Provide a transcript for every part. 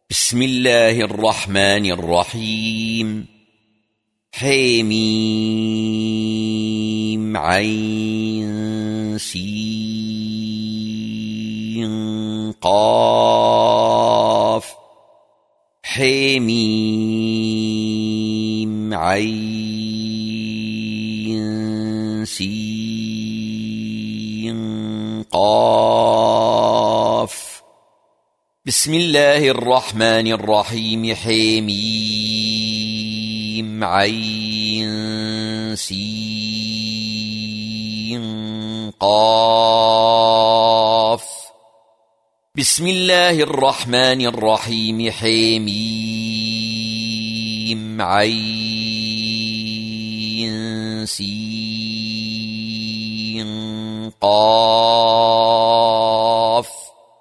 بسم الله الرحمن الرحيم. حميم عين سين قاف. حميم عين سين قاف. بسم الله الرحمن الرحيم. حميم عين سين قاف. بسم الله الرحمن الرحيم. حميم عين سين قاف.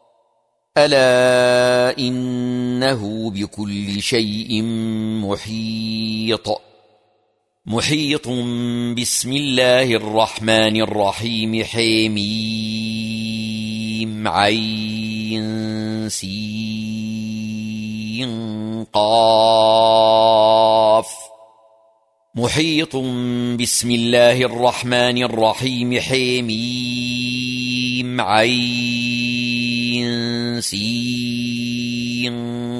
ألا إنه بكل شيء محيط. بسم الله الرحمن الرحيم. حميم عين سين قاف. محيط. بسم الله الرحمن الرحيم. حميم عين سين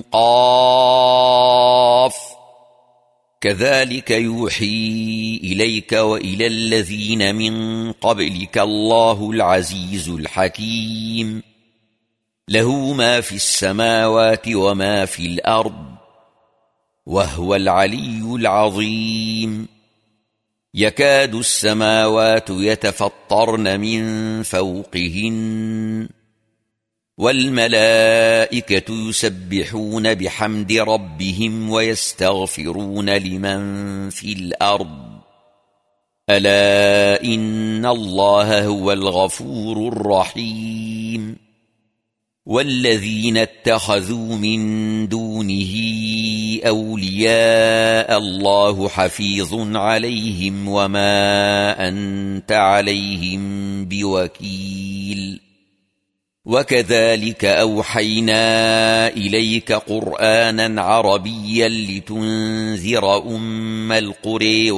قاف. كذلك يوحي إليك وإلى الذين من قبلك الله العزيز الحكيم. له ما في السماوات وما في الأرض وهو العلي العظيم. يكاد السماوات يتفطرن من فوقهن والملائكة يسبحون بحمد ربهم ويستغفرون لمن في الأرض. ألا إن الله هو الغفور الرحيم. والذين اتخذوا من دونه أولياء الله حفيظ عليهم وما أنت عليهم بوكيل. وكذلك أوحينا إليك قرآنا عربيا لتنذر أم القرى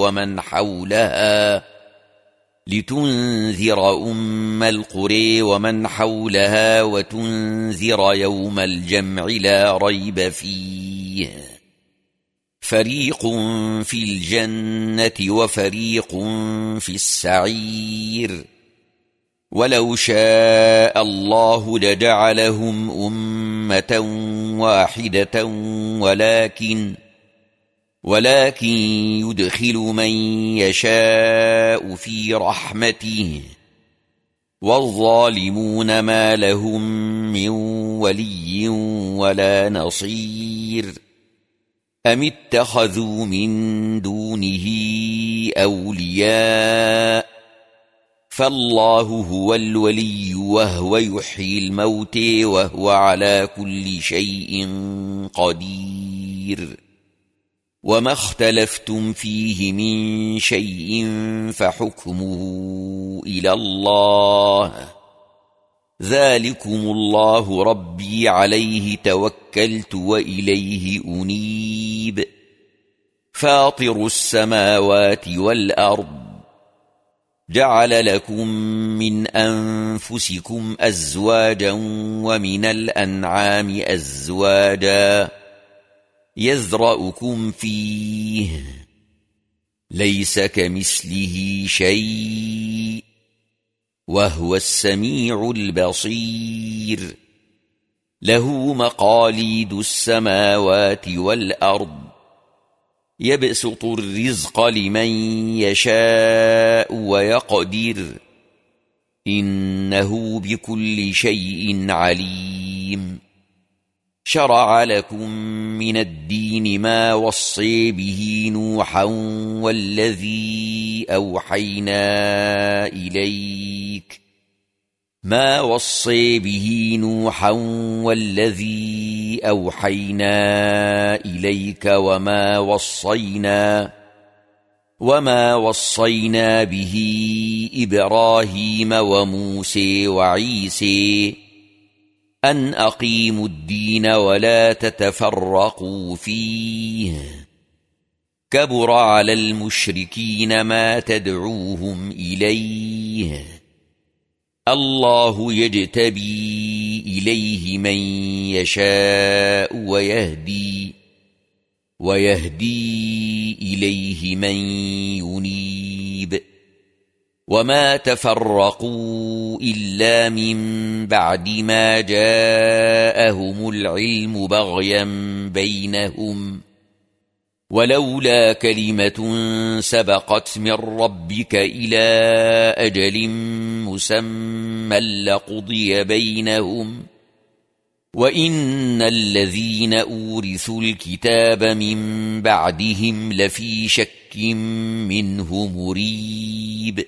ومن حولها وتنذر يوم الجمع لا ريب فيه. فريق في الجنة وفريق في السعير. ولو شاء الله لجعلهم أمة واحدة ولكن يدخل من يشاء في رحمته. والظالمون ما لهم من ولي ولا نصير. أم اتخذوا من دونه أولياء فالله هو الولي وهو يحيي الموتى وهو على كل شيء قدير. وما اختلفتم فيه من شيء فحكمه إلى الله. ذلكم الله ربي عليه توكلت وإليه أنيب. فاطر السماوات والأرض جعل لكم من أنفسكم أزواجا ومن الأنعام أزواجا يذرأكم فيه ليس كمثله شيء وهو السميع البصير. له مقاليد السماوات والأرض يبسط الرزق لمن يشاء ويقدر. إنه بكل شيء عليم. شرع لكم من الدين ما وصي به نوحا والذي أوحينا إليك وما وصينا به إبراهيم وموسى وعيسى أن أقيموا الدين ولا تتفرقوا فيه كبر على المشركين ما تدعوهم إليه الله يجتبي إليه من يشاء ويهدي إليه من ينيب وما تفرقوا إلا من بعد ما جاءهم العلم بغيا بينهم ولولا كلمة سبقت من ربك إلى أجل مسمى لقضي بينهم وإن الذين أورثوا الكتاب من بعدهم لفي شك منه مريب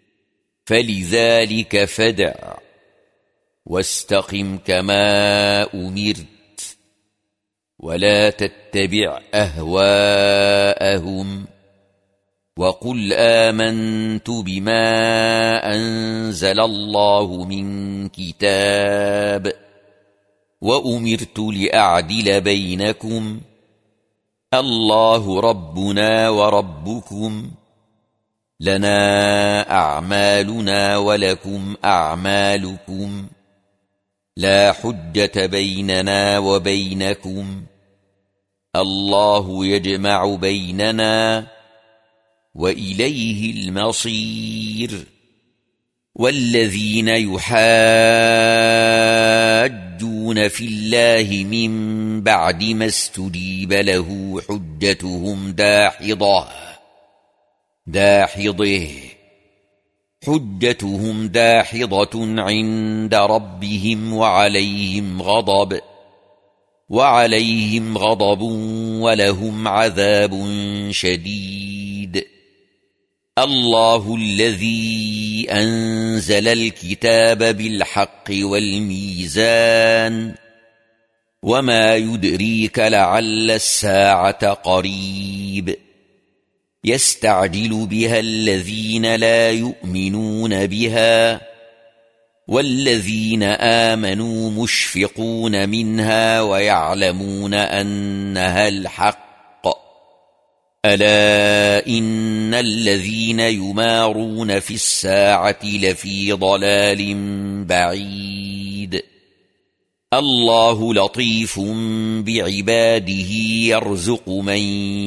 فلذلك فادع واستقم كما أمرت ولا تتبع أهواءهم وقل آمنت بما أنزل الله من كتاب وأمرت لأعدل بينكم الله ربنا وربكم لنا أعمالنا ولكم أعمالكم لا حجة بيننا وبينكم الله يجمع بيننا وإليه المصير والذين يحاجون في الله من بعد ما استجيب له حجتهم داحضة عند ربهم وعليهم غضب ولهم عذاب شديد الله الذي أنزل الكتاب بالحق والميزان وما يدريك لعل الساعة قريب يستعجل بها الذين لا يؤمنون بها والذين آمنوا مشفقون منها ويعلمون أنها الحق ألا إن الذين يمارون في الساعة لفي ضلال بعيد الله لطيف بعباده يرزق من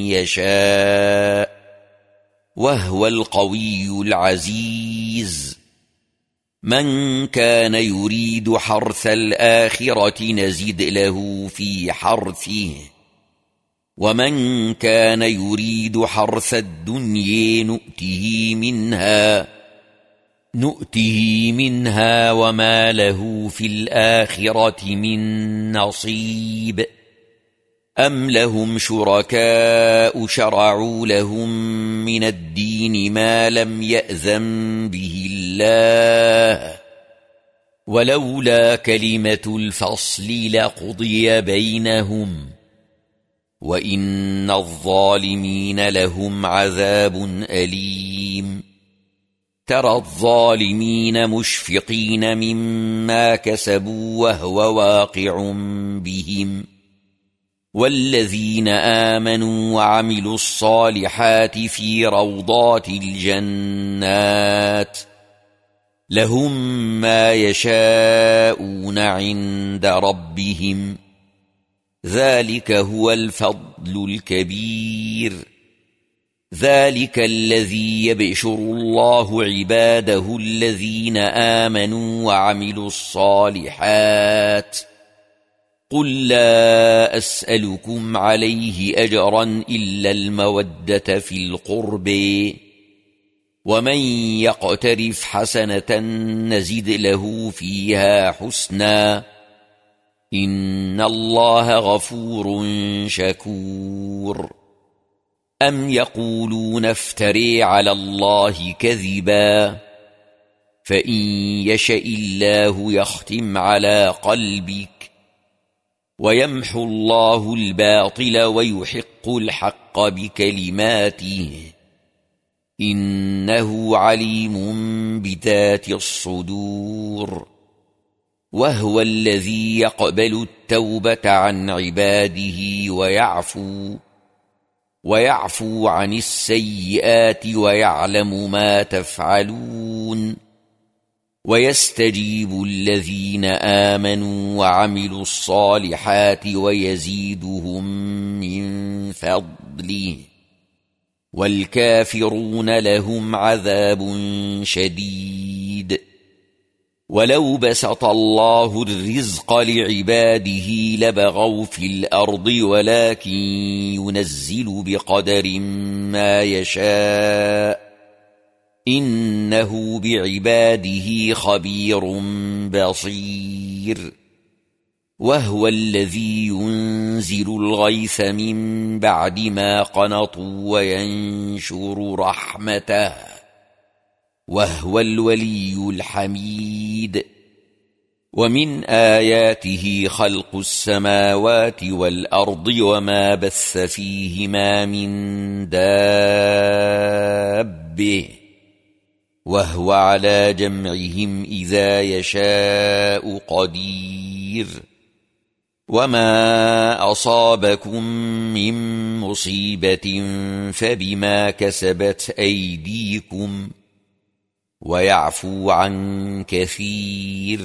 يشاء وهو القوي العزيز من كان يريد حرث الآخرة نزد له في حرثه ومن كان يريد حرث الدنيا نؤته منها وما له في الآخرة من نصيب أم لهم شركاء شرعوا لهم من الدين ما لم يأذن به الله ولولا كلمة الفصل لقضي بينهم وإن الظالمين لهم عذاب أليم ترى الظالمين مشفقين مما كسبوا وهو واقع بهم والذين آمنوا وعملوا الصالحات في روضات الجنات لهم ما يشاءون عند ربهم ذلك هو الفضل الكبير ذلك الذي يبشر الله عباده الذين آمنوا وعملوا الصالحات قل لا أسألكم عليه أجرا إلا المودة في القرب ومن يقترف حسنة نزد له فيها حسنا إن الله غفور شكور أم يقولون افتري على الله كذبا فإن يشأ الله يختم على قلبك ويمحو الله الباطل ويحق الحق بكلماته إنه عليم بذات الصدور وهو الذي يقبل التوبة عن عباده ويعفو عن السيئات ويعلم ما تفعلون ويستجيب الذين آمنوا وعملوا الصالحات ويزيدهم من فضله والكافرون لهم عذاب شديد ولو بسط الله الرزق لعباده لبغوا في الأرض ولكن ينزل بقدر ما يشاء إنه بعباده خبير بصير وهو الذي ينزل الغيث من بعد ما قنطوا وينشر رحمته وهو الولي الحميد ومن آياته خلق السماوات والأرض وما بث فيهما من دابة وهو على جمعهم إذا يشاء قدير وما أصابكم من مصيبة فبما كسبت أيديكم ويعفو عن كثير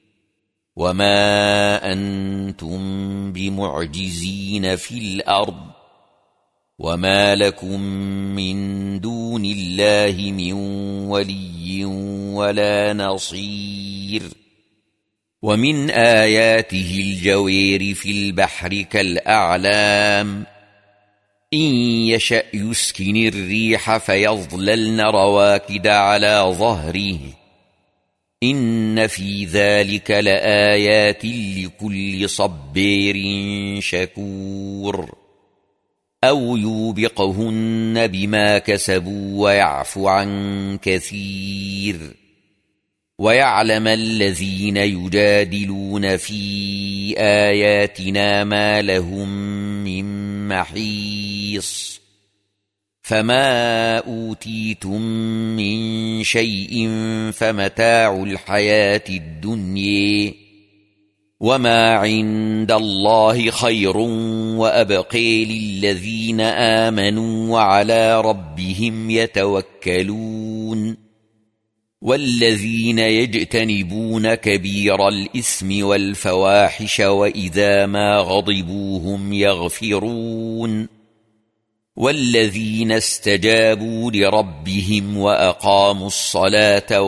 وما أنتم بمعجزين في الأرض وما لكم من دون الله من ولي ولا نصير ومن آياته الجوير في البحر كالأعلام إن يشأ يسكن الريح فيظللن رواكد على ظهره إن في ذلك لآيات لكل صبير شكور أو يوبقهن بما كسبوا ويعفو عن كثير ويعلم الذين يجادلون في آياتنا ما لهم من محيص فما أوتيتم من شيء فمتاع الحياة الدنيا وما عند الله خير وأبقى للذين آمنوا وعلى ربهم يتوكلون والذين يجتنبون كبير الإثم والفواحش وإذا ما غضبوا هم يغفرون والذين استجابوا لربهم وأقاموا الصلاة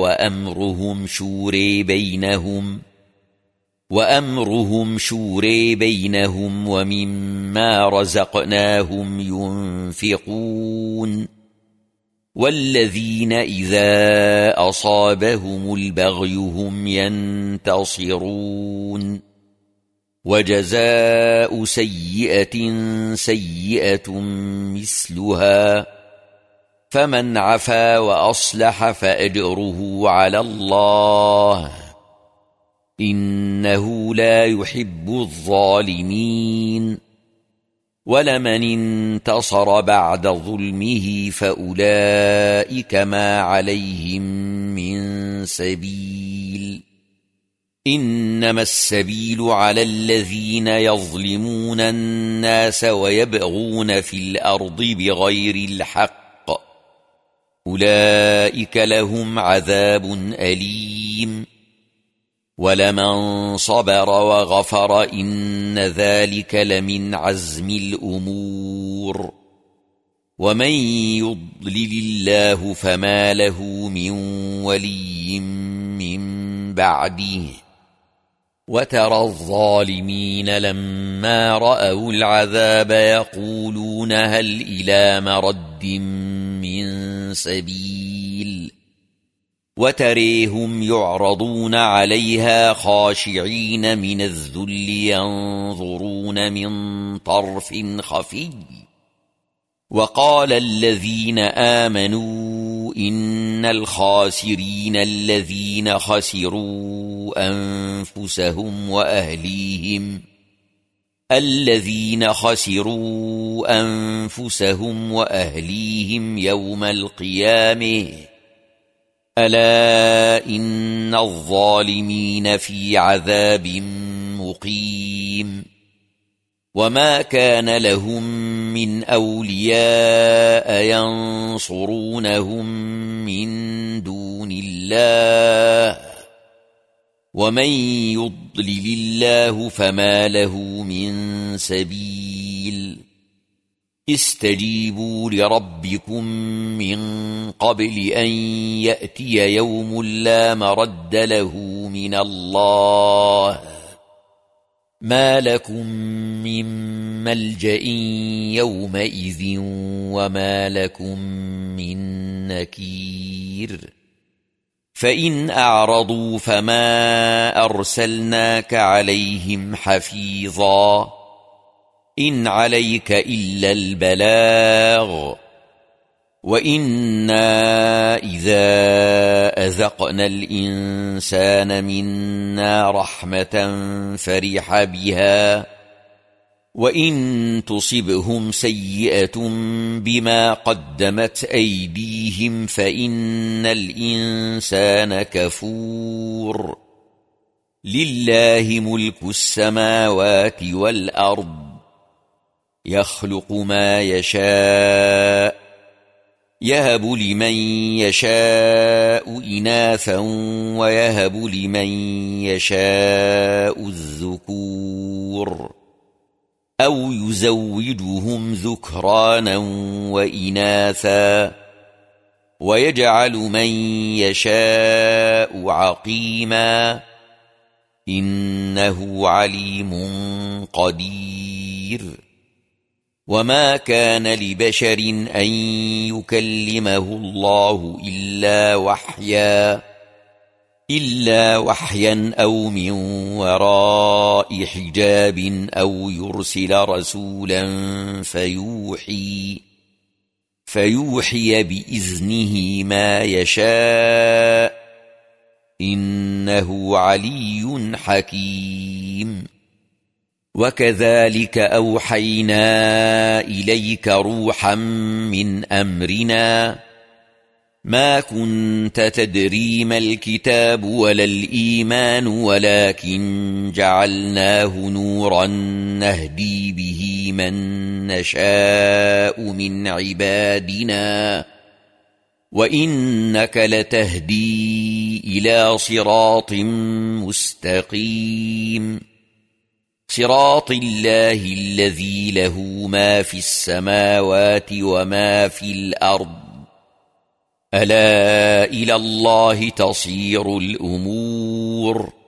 وأمرهم شورى بينهم ومما رزقناهم ينفقون والذين إذا أصابهم البغي هم ينتصرون وجزاء سيئة سيئة مثلها فمن عفا وأصلح فأجره على الله إنه لا يحب الظالمين ولمن انتصر بعد ظلمه فأولئك ما عليهم من سبيل إنما السبيل على الذين يظلمون الناس ويبغون في الأرض بغير الحق أولئك لهم عذاب أليم ولمن صبر وغفر إن ذلك لمن عزم الأمور ومن يضلل الله فما له من ولي من بعده وترى الظالمين لما رأوا العذاب يقولون هل إلى مرد من سبيل وتريهم يعرضون عليها خاشعين من الذل ينظرون من طرف خفي وقال الذين آمنوا إن الخاسرين الذين خسروا أنفسهم وأهليهم يوم القيامة ألا إن الظالمين في عذاب مقيم وما كان لهم من أولياء ينصرونهم من دون الله ومن يضلل الله فما له من سبيل استجيبوا لربكم من قبل أن يأتي يوم لا مرد له من الله ما لكم من ملجأ يومئذ وما لكم من نكير فإن أعرضوا فما أرسلناك عليهم حفيظا إن عليك إلا البلاغ وإنا إذا أذقنا الإنسان منا رحمة فرح بها وإن تصبهم سيئة بما قدمت أيديهم فإن الإنسان كفور لله ملك السماوات والأرض يخلق ما يشاء يهب لمن يشاء إناثا ويهب لمن يشاء الذكور أو يزوجهم ذكرانا وإناثا ويجعل من يشاء عقيما إنه عليم قدير وما كان لبشر أن يكلمه الله إلا وحيا أو من وراء حجاب أو يرسل رسولا فيوحي بإذنه ما يشاء إنه علي حكيم وكذلك أوحينا إليك روحا من أمرنا ما كنت تدري ما الكتاب ولا الإيمان ولكن جعلناه نورا نهدي به من نشاء من عبادنا وإنك لتهدي إلى صراط مستقيم صراط الله الذي له ما في السماوات وما في الأرض ألا إلى الله تصير الأمور